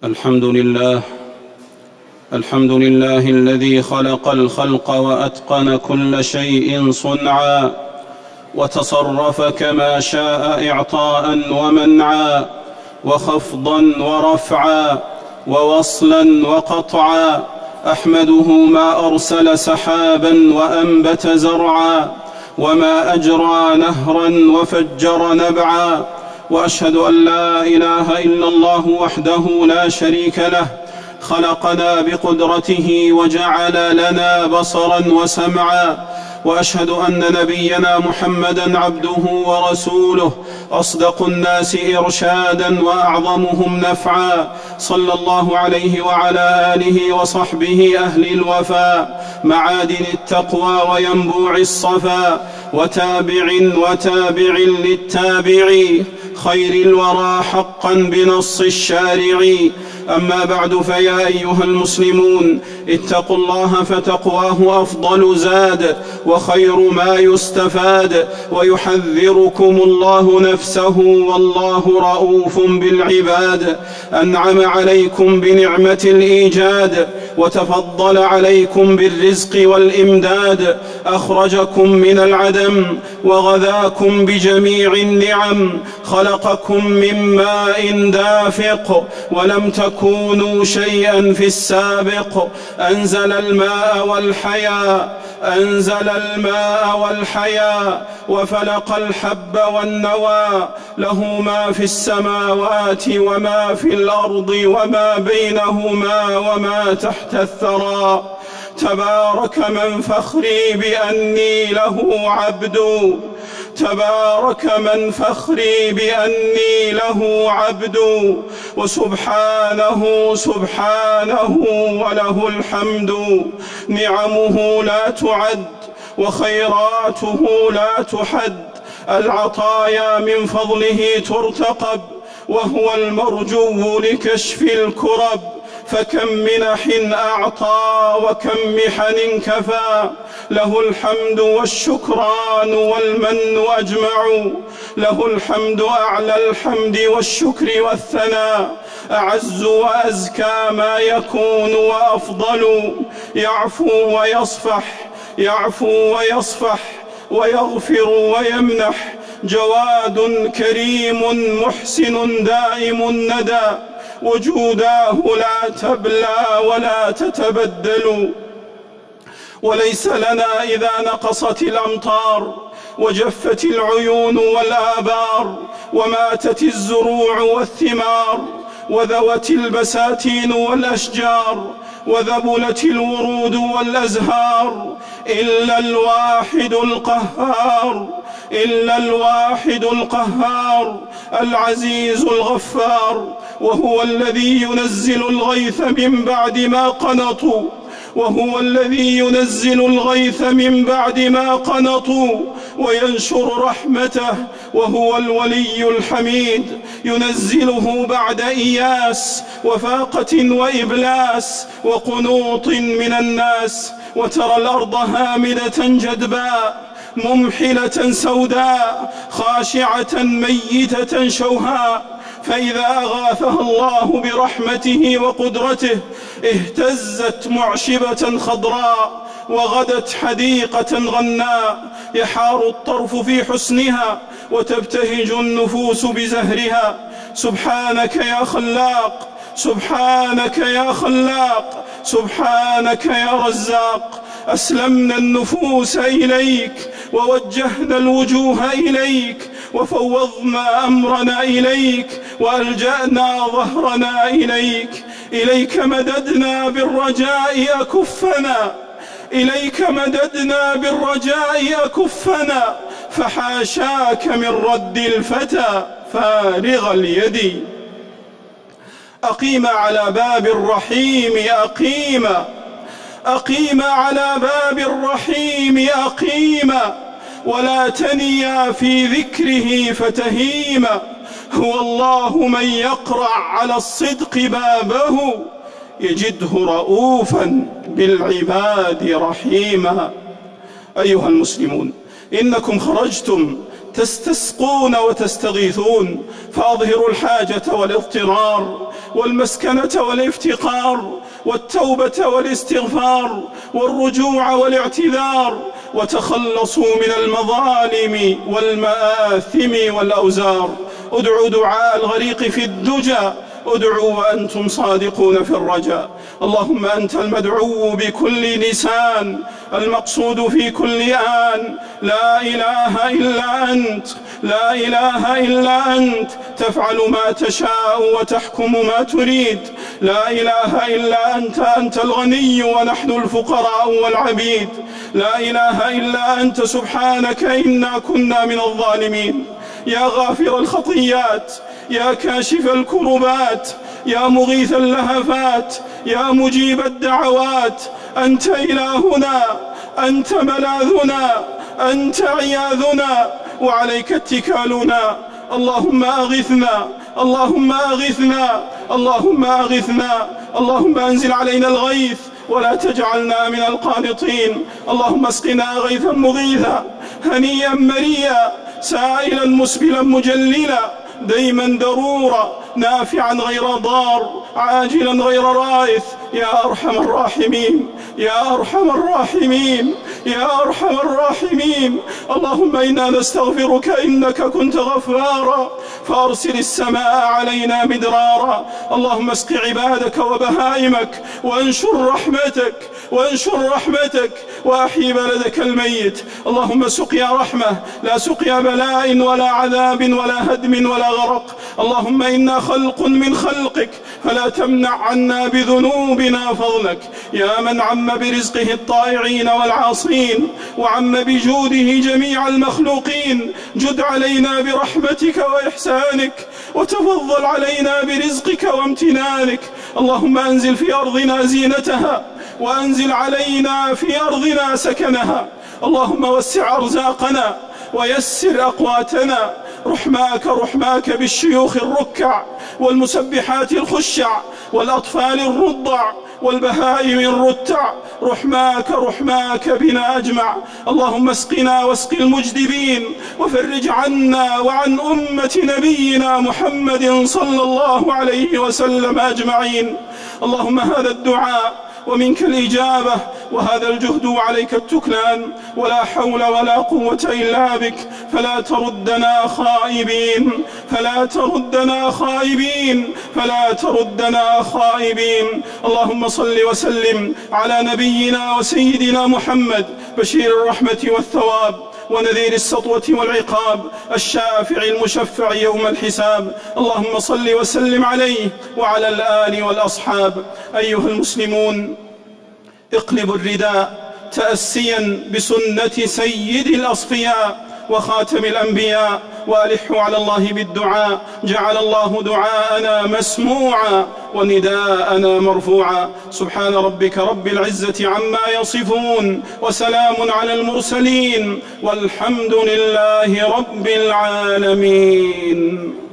الحمد لله الذي خلق الخلق وأتقن كل شيء صنعا، وتصرف كما شاء إعطاء ومنعا، وخفضا ورفعا، ووصلا وقطعا. أحمده ما أرسل سحابا وأنبت زرعا، وما أجرى نهرا وفجر نبعا. وأشهد أن لا إله إلا الله وحده لا شريك له، خلقنا بقدرته وجعل لنا بصرا وسمعا. وأشهد أن نبينا محمدا عبده ورسوله، أصدق الناس إرشادا وأعظمهم نفعا، صلى الله عليه وعلى آله وصحبه أهل الوفاء، معادن التقوى وينبوع الصفا، وتابع للتابع، خير الورى حقا بنص الشارع. أما بعد، فيا أيها المسلمون، اتقوا الله فتقواه أفضل زاد وخير ما يستفاد، ويحذركم الله نفسه والله رؤوف بالعباد. أنعم عليكم بنعمة الإيجاد، وتفضل عليكم بالرزق والإمداد، أخرجكم من العدم وغذاكم بجميع النعم، خلقكم من ماء دافق ولم تكونوا شيئا في السابق، أنزل الماء والحياة وفلق الحب والنوى، له ما في السماوات وما في الأرض وما بينهما وما تحت الثرى. تبارك من فخري بأني له عبد، وسبحانه وله الحمد. نعمه لا تعد وخيراته لا تحد، العطايا من فضله ترتقب، وهو المرجو لكشف الكرب. فكم منح أعطى وكم محن كفى، له الحمد والشكران والمن أجمع، له الحمد أعلى الحمد والشكر والثناء، أعز وأزكى ما يكون وأفضل، يعفو ويصفح ويغفر ويمنح، جواد كريم محسن دائم الندى، وجوداه لا تبلى ولا تتبدل. وليس لنا إذا نقصت الأمطار وجفت العيون والآبار، وماتت الزروع والثمار، وذوت البساتين والأشجار، وذبلت الورود والأزهار، إلا الواحد القهار العزيز الغفار، وهو الذي ينزل الغيث من بعد ما قنطوا وينشر رحمته، وهو الولي الحميد، ينزله بعد إياس وفاقة وإبلاس وقنوط من الناس. وترى الأرض هامدة جدباء ممحلة سوداء، خاشعة ميتة شوهاء، فإذا أغاثها الله برحمته وقدرته اهتزت معشبة خضراء، وغدت حديقة غناء، يحار الطرف في حسنها وتبتهج النفوس بزهرها. سبحانك يا خلاق، سبحانك يا خلاق، سبحانك يا رزاق. أسلمنا النفوس إليك، ووجهنا الوجوه إليك، وفوضنا أمرنا إليك، وألجأنا ظهرنا إليك. إليك مددنا بالرجاء أكفنا، فحاشاك من رد الفتى فارغ اليد. أقيم على باب الرحيم أقيما، ولا تنيا في ذكره فتهيما. هو الله من يقرع على الصدق بابه، يجده رؤوفا بالعباد رحيما. أيها المسلمون، إنكم خرجتم تستسقون وتستغيثون، فأظهروا الحاجة والاضطرار والمسكنة والافتقار والتوبة والاستغفار والرجوع والاعتذار، وتخلصوا من المظالم والمآثم والأوزار. ادعوا دعاء الغريق في الدجى، ادعوا وأنتم صادقون في الرجاء. اللهم أنت المدعو بكل لسان، المقصود في كل آن، لا إله إلا أنت، لا إله إلا أنت، تفعل ما تشاء وتحكم ما تريد. لا إله إلا أنت، أنت الغني ونحن الفقراء والعبيد. لا إله إلا أنت سبحانك إنا كنا من الظالمين. يا غافر الخطيات، يا كاشف الكربات، يا مغيث اللهفات، يا مجيب الدعوات، أنت إلهنا، أنت ملاذنا، أنت عياذنا، وعليك اتكالنا. اللهم أغثنا، اللهم أغثنا، اللهم أغثنا، اللهم أنزل علينا الغيث ولا تجعلنا من القانطين. اللهم اسقنا غيثا مغيثا هنيئا مريا، سائلا مسبلا مجللا، ديما درورا، نافعا غير ضار، عاجلا غير رائث، يا أرحم الراحمين، يا أرحم الراحمين، يا أرحم الراحمين. اللهم إنا نستغفرك إنك كنت غفارا، فأرسل السماء علينا مدرارا. اللهم اسق عبادك وبهائمك، وانشر رحمتك، وانشر رحمتك، وأحيي بلدك الميت. اللهم سقيا رحمة، لا سقيا بلاء ولا عذاب ولا هدم ولا غرق. اللهم إنا خلق من خلقك، فلا تمنع عنا بذنوبنا فضلك. يا من عم برزقه الطائعين والعاصين، وعم بجوده جميع المخلوقين، جد علينا برحمتك وإحسانك، وتفضل علينا برزقك وامتنانك. اللهم أنزل في أرضنا زينتها، وأنزل علينا في أرضنا سكنها. اللهم وسع أرزاقنا ويسر أقواتنا. رحماك رحماك بالشيوخ الركع، والمسبحات الخشع، والأطفال الرضع، والبهائم الرتع. رحماك رحماك بنا أجمع. اللهم اسقنا واسق المجدبين، وفرج عنا وعن أمة نبينا محمد صلى الله عليه وسلم أجمعين. اللهم هذا الدعاء ومنك الإجابة، وهذا الجهد وعليك التكلان، ولا حول ولا قوة إلا بك. فلا تردنا خائبين، فلا تردنا خائبين، فلا تردنا خائبين. اللهم صل وسلم على نبينا وسيدنا محمد، بشير الرحمة والثواب ونذير السطوة والعقاب، الشافع المشفع يوم الحساب. اللهم صل وسلم عليه وعلى الآل والأصحاب. أيها المسلمون، اقلبوا الرداء تأسيا بسنة سيد الأصفياء وخاتم الأنبياء، وألحوا على الله بالدعاء. جعل الله دعاءنا مسموعا ونداءنا مرفوعا. سبحان ربك رب العزة عما يصفون، وسلام على المرسلين، والحمد لله رب العالمين.